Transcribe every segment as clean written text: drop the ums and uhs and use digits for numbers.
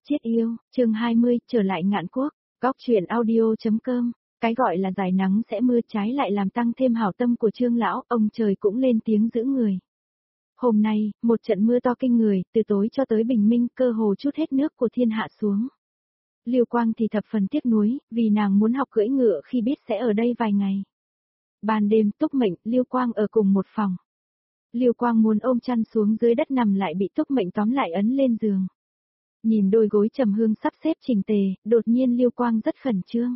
Chết yêu, chương 20, trở lại Ngạn Quốc, góc truyện audio.com. Cái gọi là dài nắng sẽ mưa trái lại làm tăng thêm hảo tâm của Trương lão, ông trời cũng lên tiếng giữ người. Hôm nay, một trận mưa to kinh người, từ tối cho tới bình minh, cơ hồ chút hết nước của thiên hạ xuống. Liêu Quang thì thập phần tiếc nuối, vì nàng muốn học cưỡi ngựa khi biết sẽ ở đây vài ngày. Ban đêm, Túc Mệnh, Liêu Quang ở cùng một phòng. Liêu Quang muốn ôm chăn xuống dưới đất nằm lại bị Túc Mệnh tóm lại ấn lên giường. Nhìn đôi gối trầm hương sắp xếp chỉnh tề, đột nhiên Liêu Quang rất khẩn trương.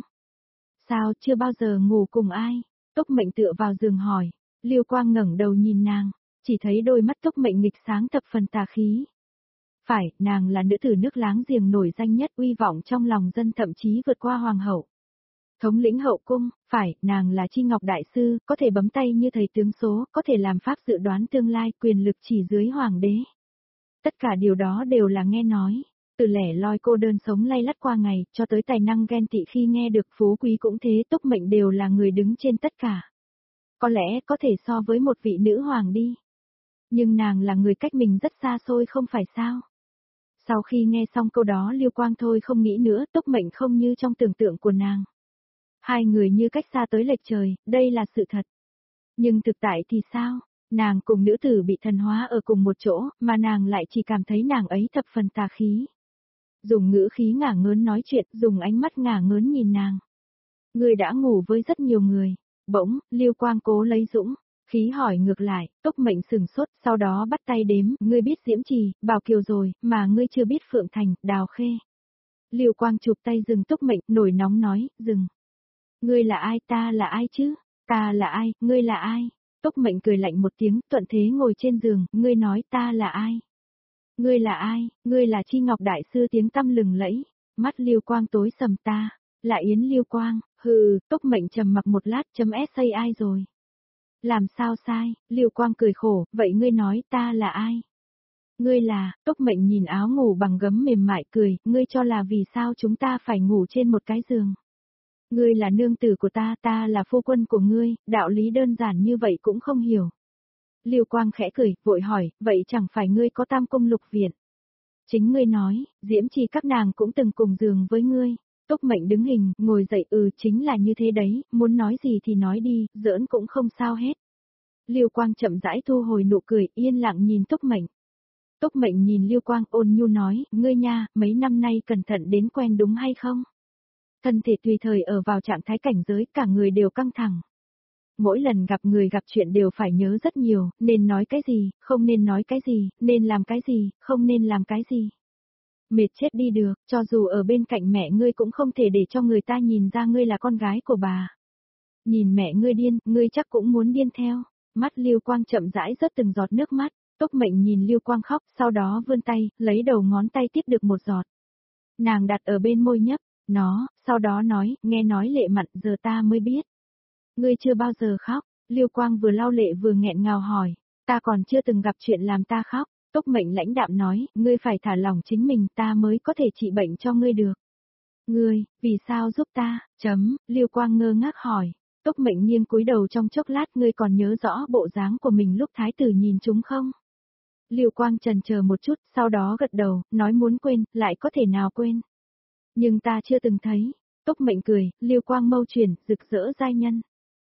Sao chưa bao giờ ngủ cùng ai? Túc Mệnh tựa vào giường hỏi. Liêu Quang ngẩng đầu nhìn nàng, chỉ thấy đôi mắt Túc Mệnh nghịch sáng thập phần tà khí. Phải, nàng là nữ tử nước láng giềng nổi danh nhất, uy vọng trong lòng dân, thậm chí vượt qua hoàng hậu. Thống lĩnh hậu cung, phải, nàng là Chi Ngọc đại sư, có thể bấm tay như thầy tướng số, có thể làm pháp dự đoán tương lai, quyền lực chỉ dưới hoàng đế. Tất cả điều đó đều là nghe nói. Từ lẻ loi cô đơn sống lay lắt qua ngày, cho tới tài năng ghen tị khi nghe được phú quý cũng thế, Túc Mệnh đều là người đứng trên tất cả. Có lẽ có thể so với một vị nữ hoàng đi. Nhưng nàng là người cách mình rất xa xôi không phải sao? Sau khi nghe xong câu đó Liêu Quang thôi không nghĩ nữa, Túc Mệnh không như trong tưởng tượng của nàng. Hai người như cách xa tới lệch trời, đây là sự thật. Nhưng thực tại thì sao? Nàng cùng nữ tử bị thần hóa ở cùng một chỗ, mà nàng lại chỉ cảm thấy nàng ấy thập phần tà khí. Dùng ngữ khí ngả ngớn nói chuyện, dùng ánh mắt ngả ngớn nhìn nàng. Người đã ngủ với rất nhiều người. Bỗng, Liêu Quang cố lấy dũng khí hỏi ngược lại, Túc Mệnh sừng sốt, sau đó bắt tay đếm, ngươi biết Diễm Trì, Bảo Kiều rồi, mà ngươi chưa biết Phượng Thành, Đào Khê. Liêu Quang chụp tay dừng Túc Mệnh, nổi nóng nói, dừng. Ngươi là ai, ta là ai chứ? Ta là ai, ngươi là ai? Túc Mệnh cười lạnh một tiếng, thuận thế ngồi trên giường, ngươi nói ta là ai? Ngươi là ai? Ngươi là Chi Ngọc đại sư tiếng tăm lừng lẫy. Mắt Liêu Quang tối sầm, ta là Yến Liêu Quang. Hừ, Túc Mệnh trầm mặc một lát, sai ai rồi? Làm sao sai? Liêu Quang cười khổ, vậy ngươi nói ta là ai? Ngươi là, Túc Mệnh nhìn áo ngủ bằng gấm mềm mại cười, ngươi cho là vì sao chúng ta phải ngủ trên một cái giường? Ngươi là nương tử của ta, ta là phu quân của ngươi, đạo lý đơn giản như vậy cũng không hiểu. Liêu Quang khẽ cười, vội hỏi, vậy chẳng phải ngươi có tam cung lục viện? Chính ngươi nói, Diễm Trì các nàng cũng từng cùng giường với ngươi. Túc Mệnh đứng hình, ngồi dậy, chính là như thế đấy, muốn nói gì thì nói đi, giỡn cũng không sao hết. Liêu Quang chậm rãi thu hồi nụ cười, yên lặng nhìn Túc Mệnh. Túc Mệnh nhìn Liêu Quang ôn nhu nói, ngươi nha, mấy năm nay cẩn thận đến quen đúng hay không? Thân thể tùy thời ở vào trạng thái cảnh giới, cả người đều căng thẳng. Mỗi lần gặp người gặp chuyện đều phải nhớ rất nhiều, nên nói cái gì, không nên nói cái gì, nên làm cái gì, không nên làm cái gì. Mệt chết đi được, cho dù ở bên cạnh mẹ ngươi cũng không thể để cho người ta nhìn ra ngươi là con gái của bà. Nhìn mẹ ngươi điên, ngươi chắc cũng muốn điên theo. Mắt Liêu Quang chậm rãi rớt từng giọt nước mắt, Túc Mệnh nhìn Liêu Quang khóc, sau đó vươn tay, lấy đầu ngón tay tiếp được một giọt. Nàng đặt ở bên môi nhấp, nó, sau đó nói, nghe nói lệ mặn, giờ ta mới biết. Ngươi chưa bao giờ khóc, Liêu Quang vừa lau lệ vừa nghẹn ngào hỏi, ta còn chưa từng gặp chuyện làm ta khóc. Túc Mệnh lãnh đạm nói, ngươi phải thả lỏng chính mình, ta mới có thể trị bệnh cho ngươi được. Ngươi, vì sao giúp ta? Liêu Quang ngơ ngác hỏi. Túc Mệnh nghiêng cúi đầu trong chốc lát, ngươi còn nhớ rõ bộ dáng của mình lúc thái tử nhìn chúng không? Liêu Quang chần chờ một chút, sau đó gật đầu, nói muốn quên, lại có thể nào quên. Nhưng ta chưa từng thấy. Túc Mệnh cười, Liêu Quang mâu chuyển, rực rỡ giai nhân.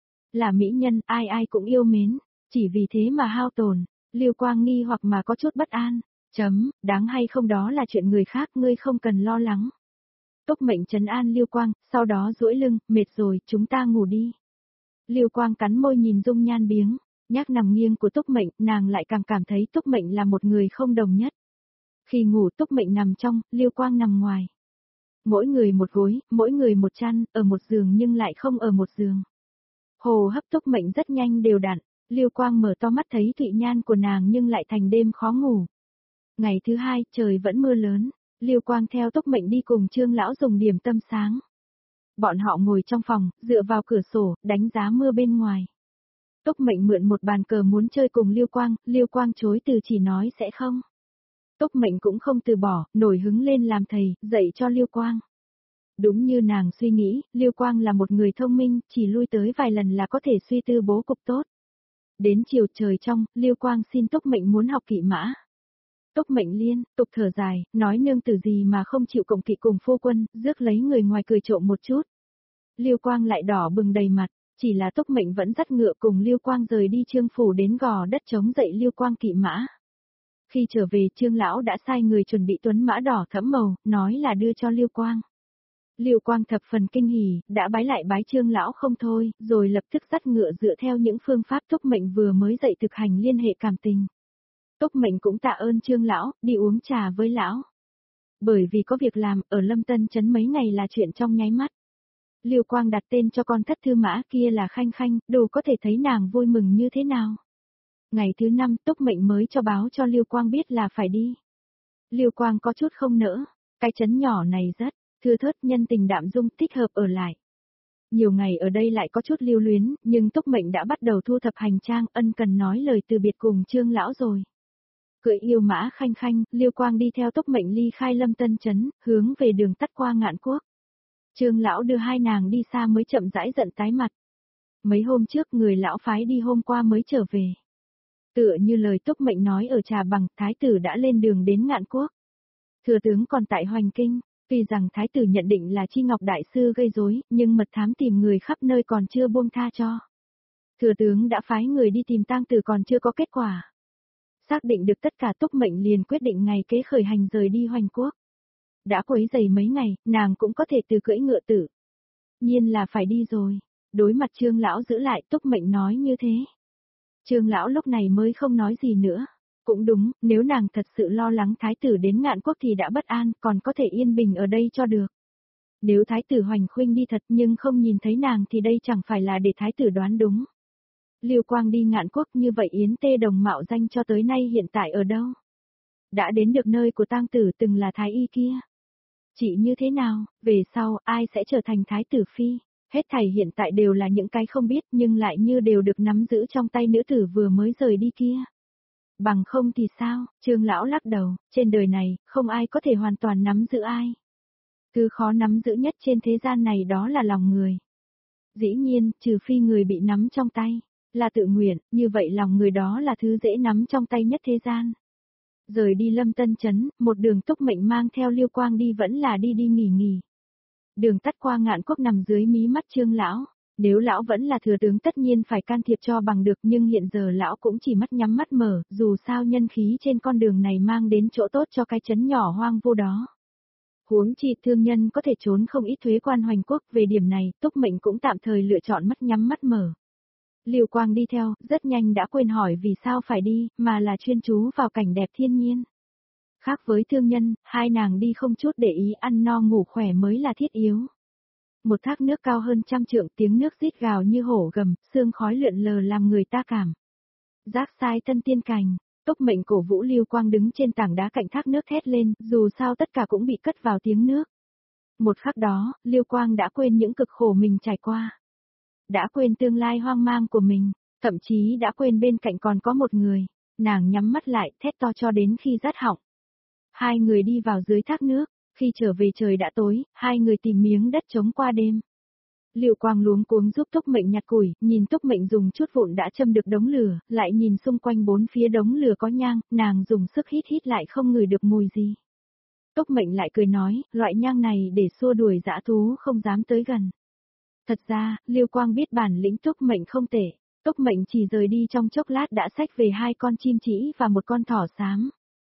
Là mỹ nhân, ai ai cũng yêu mến, chỉ vì thế mà hao tổn. Liêu Quang nghi hoặc mà có chút bất an. Đáng hay không đó là chuyện người khác, ngươi không cần lo lắng. Túc Mệnh trấn an Liêu Quang, sau đó duỗi lưng, mệt rồi, chúng ta ngủ đi. Liêu Quang cắn môi nhìn dung nhan biếng, nhác nằm nghiêng của Túc Mệnh, nàng lại càng cảm thấy Túc Mệnh là một người không đồng nhất. Khi ngủ Túc Mệnh nằm trong, Liêu Quang nằm ngoài. Mỗi người một gối, mỗi người một chăn, ở một giường nhưng lại không ở một giường. Hồ hấp Túc Mệnh rất nhanh đều đặn. Liêu Quang mở to mắt thấy thụy nhan của nàng nhưng lại thành đêm khó ngủ. Ngày thứ hai, trời vẫn mưa lớn, Liêu Quang theo Túc Mệnh đi cùng Trương lão dùng điểm tâm sáng. Bọn họ ngồi trong phòng, dựa vào cửa sổ, đánh giá mưa bên ngoài. Túc Mệnh mượn một bàn cờ muốn chơi cùng Liêu Quang chối từ chỉ nói sẽ không. Túc Mệnh cũng không từ bỏ, nổi hứng lên làm thầy, dạy cho Liêu Quang. Đúng như nàng suy nghĩ, Liêu Quang là một người thông minh, chỉ lui tới vài lần là có thể suy tư bố cục tốt. Đến chiều trời trong, Liêu Quang xin Túc Mệnh muốn học kỵ mã. Túc Mệnh liên tục thở dài, nói nương tử gì mà không chịu cộng kỵ cùng phu quân, rước lấy người ngoài cười trộm một chút. Lưu Quang lại đỏ bừng đầy mặt, chỉ là Túc Mệnh vẫn dắt ngựa cùng Lưu Quang rời đi Trương phủ đến gò đất chống dậy Lưu Quang kỵ mã. Khi trở về Trương lão đã sai người chuẩn bị tuấn mã đỏ thẫm màu, nói là đưa cho Lưu Quang. Lưu Quang thập phần kinh hỉ, đã bái lại bái Trương lão không thôi, rồi lập tức dắt ngựa dựa theo những phương pháp Túc Mệnh vừa mới dạy thực hành liên hệ cảm tình. Túc Mệnh cũng tạ ơn Trương lão, đi uống trà với lão. Bởi vì có việc làm, ở Lâm Tân trấn mấy ngày là chuyện trong nháy mắt. Lưu Quang đặt tên cho con thất thư mã kia là Khanh Khanh, đủ có thể thấy nàng vui mừng như thế nào. Ngày thứ 5 Túc Mệnh mới cho báo cho Lưu Quang biết là phải đi. Lưu Quang có chút không nỡ, cái trấn nhỏ này rất thưa thớt, nhân tình đạm dung, thích hợp ở lại. Nhiều ngày ở đây lại có chút lưu luyến, nhưng Túc Mệnh đã bắt đầu thu thập hành trang, ân cần nói lời từ biệt cùng Trương lão rồi. Cưỡi yêu mã Khanh Khanh, Lưu Quang đi theo Túc Mệnh ly khai Lâm Tân trấn, hướng về đường tắt qua Ngạn Quốc. Trương lão đưa hai nàng đi xa mới chậm rãi giận tái mặt. Mấy hôm trước người lão phái đi hôm qua mới trở về. Tựa như lời Túc Mệnh nói ở Trà Bằng, thái tử đã lên đường đến Ngạn Quốc. Thừa tướng còn tại Hoành Kinh, tuy rằng thái tử nhận định là Chi Ngọc đại sư gây rối, nhưng mật thám tìm người khắp nơi còn chưa buông tha cho. Thừa tướng đã phái người đi tìm tang tử còn chưa có kết quả. Xác định được tất cả Túc Mệnh liền quyết định ngày kế khởi hành rời đi Hoành Quốc. Đã quấy rầy mấy ngày, nàng cũng có thể từ cưỡi ngựa tử. Nhiên là phải đi rồi. Đối mặt Trương lão giữ lại, Túc Mệnh nói như thế. Trương lão lúc này mới không nói gì nữa. Cũng đúng, nếu nàng thật sự lo lắng thái tử đến Ngạn Quốc thì đã bất an, còn có thể yên bình ở đây cho được. Nếu thái tử Hoành Khuynh đi thật nhưng không nhìn thấy nàng thì đây chẳng phải là để thái tử đoán đúng. Lưu Quang đi Ngạn Quốc như vậy Yến Tê Đồng mạo danh cho tới nay hiện tại ở đâu? Đã đến được nơi của tang tử từng là thái y kia. Chị như thế nào, về sau ai sẽ trở thành thái tử phi? Hết thảy hiện tại đều là những cái không biết nhưng lại như đều được nắm giữ trong tay nữ tử vừa mới rời đi kia. Bằng không thì sao, Trương lão lắc đầu, trên đời này, không ai có thể hoàn toàn nắm giữ ai. Thứ khó nắm giữ nhất trên thế gian này đó là lòng người. Dĩ nhiên, trừ phi người bị nắm trong tay, là tự nguyện, như vậy lòng người đó là thứ dễ nắm trong tay nhất thế gian. Rời đi Lâm Tân trấn, một đường Túc Mệnh mang theo Lưu Quang đi vẫn là đi nghỉ. Đường tắt qua Ngạn Quốc nằm dưới mí mắt Trương lão, nếu lão vẫn là thừa tướng tất nhiên phải can thiệp cho bằng được nhưng hiện giờ lão cũng chỉ mắt nhắm mắt mở, dù sao nhân khí trên con đường này mang đến chỗ tốt cho cái trấn nhỏ hoang vô đó. Huống chi thương nhân có thể trốn không ít thuế quan Hoành Quốc, về điểm này, Túc Mệnh cũng tạm thời lựa chọn mắt nhắm mắt mở. Lưu Quang đi theo, rất nhanh đã quên hỏi vì sao phải đi, mà là chuyên chú vào cảnh đẹp thiên nhiên. Khác với thương nhân, hai nàng đi không chút để ý, ăn no ngủ khỏe mới là thiết yếu. Một thác nước cao hơn 100 trượng, tiếng nước rít gào như hổ gầm, sương khói lượn lờ làm người ta cảm giác sai thân tiên cảnh. Túc Mệnh cổ vũ Lưu Quang đứng trên tảng đá cạnh thác nước hét lên, dù sao tất cả cũng bị cất vào tiếng nước. Một khắc đó, Lưu Quang đã quên những cực khổ mình trải qua. Đã quên tương lai hoang mang của mình, thậm chí đã quên bên cạnh còn có một người. Nàng nhắm mắt lại, thét to cho đến khi rát họng. Hai người đi vào dưới thác nước, khi trở về trời đã tối, hai người tìm miếng đất trống qua đêm. Lưu Quang luống cuống giúp Túc Mệnh nhặt củi, nhìn Túc Mệnh dùng chút vụn đã châm được đống lửa, lại nhìn xung quanh bốn phía đống lửa có nhang, nàng dùng sức hít lại không ngửi được mùi gì. Túc Mệnh lại cười nói, loại nhang này để xua đuổi dã thú không dám tới gần. Thật ra, Lưu Quang biết bản lĩnh Túc Mệnh không tệ, Túc Mệnh chỉ rời đi trong chốc lát đã xách về 2 con chim trĩ và 1 con thỏ xám.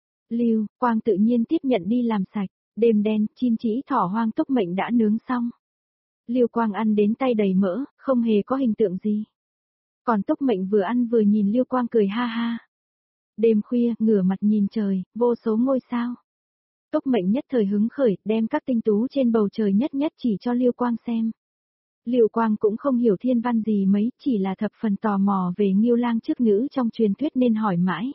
Lưu Quang tự nhiên tiếp nhận đi làm sạch, đêm đen, chim trĩ thỏ hoang Túc Mệnh đã nướng xong. Lưu Quang ăn đến tay đầy mỡ, không hề có hình tượng gì. Còn Túc Mệnh vừa ăn vừa nhìn Lưu Quang cười ha ha. Đêm khuya, ngửa mặt nhìn trời, vô số ngôi sao. Túc Mệnh nhất thời hứng khởi, đem các tinh tú trên bầu trời nhất chỉ cho Lưu Quang xem. Lưu Quang cũng không hiểu thiên văn gì mấy, chỉ là thập phần tò mò về Ngưu Lang chức nữ trong truyền thuyết nên hỏi mãi.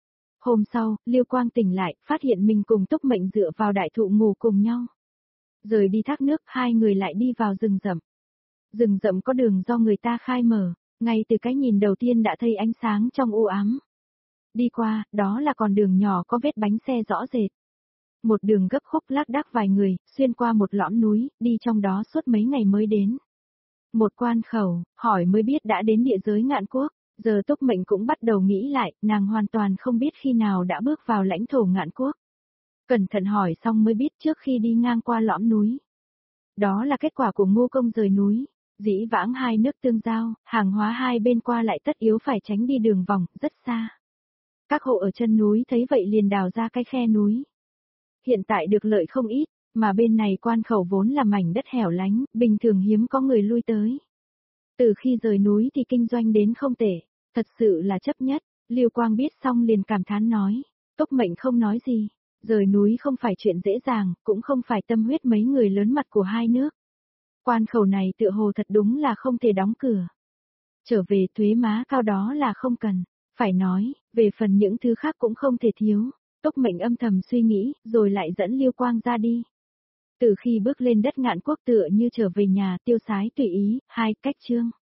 Hôm sau, Lưu Quang tỉnh lại, phát hiện mình cùng Túc Mệnh dựa vào đại thụ ngủ cùng nhau. Rời đi thác nước, hai người lại đi vào rừng rậm. Rừng rậm có đường do người ta khai mở, ngay từ cái nhìn đầu tiên đã thấy ánh sáng trong u ám. Đi qua, đó là con đường nhỏ có vết bánh xe rõ rệt. Một đường gấp khúc lác đác vài người, xuyên qua một lõm núi, đi trong đó suốt mấy ngày mới đến. Một quan khẩu, hỏi mới biết đã đến địa giới Ngạn Quốc, Giờ Túc Mệnh cũng bắt đầu nghĩ lại, nàng hoàn toàn không biết khi nào đã bước vào lãnh thổ Ngạn Quốc. Cẩn thận hỏi xong mới biết trước khi đi ngang qua lõm núi. Đó là kết quả của Ngô Công rời núi. Dĩ vãng hai nước tương giao, hàng hóa hai bên qua lại tất yếu phải tránh đi đường vòng, rất xa. Các hộ ở chân núi thấy vậy liền đào ra cái khe núi. Hiện tại được lợi không ít, mà bên này quan khẩu vốn là mảnh đất hẻo lánh, bình thường hiếm có người lui tới. Từ khi rời núi thì kinh doanh đến không tệ, thật sự là chấp nhất. Lưu Quang biết xong liền cảm thán nói, Túc Mệnh không nói gì, rời núi không phải chuyện dễ dàng, cũng không phải tâm huyết mấy người lớn mặt của hai nước. Quan khẩu này tựa hồ thật đúng là không thể đóng cửa. Trở về thuế má cao đó là không cần, phải nói, về phần những thứ khác cũng không thể thiếu. Túc Mệnh âm thầm suy nghĩ, rồi lại dẫn Lưu Quang ra đi. Từ khi bước lên đất Ngạn Quốc tựa như trở về nhà, tiêu sái tùy ý, hai cách chương.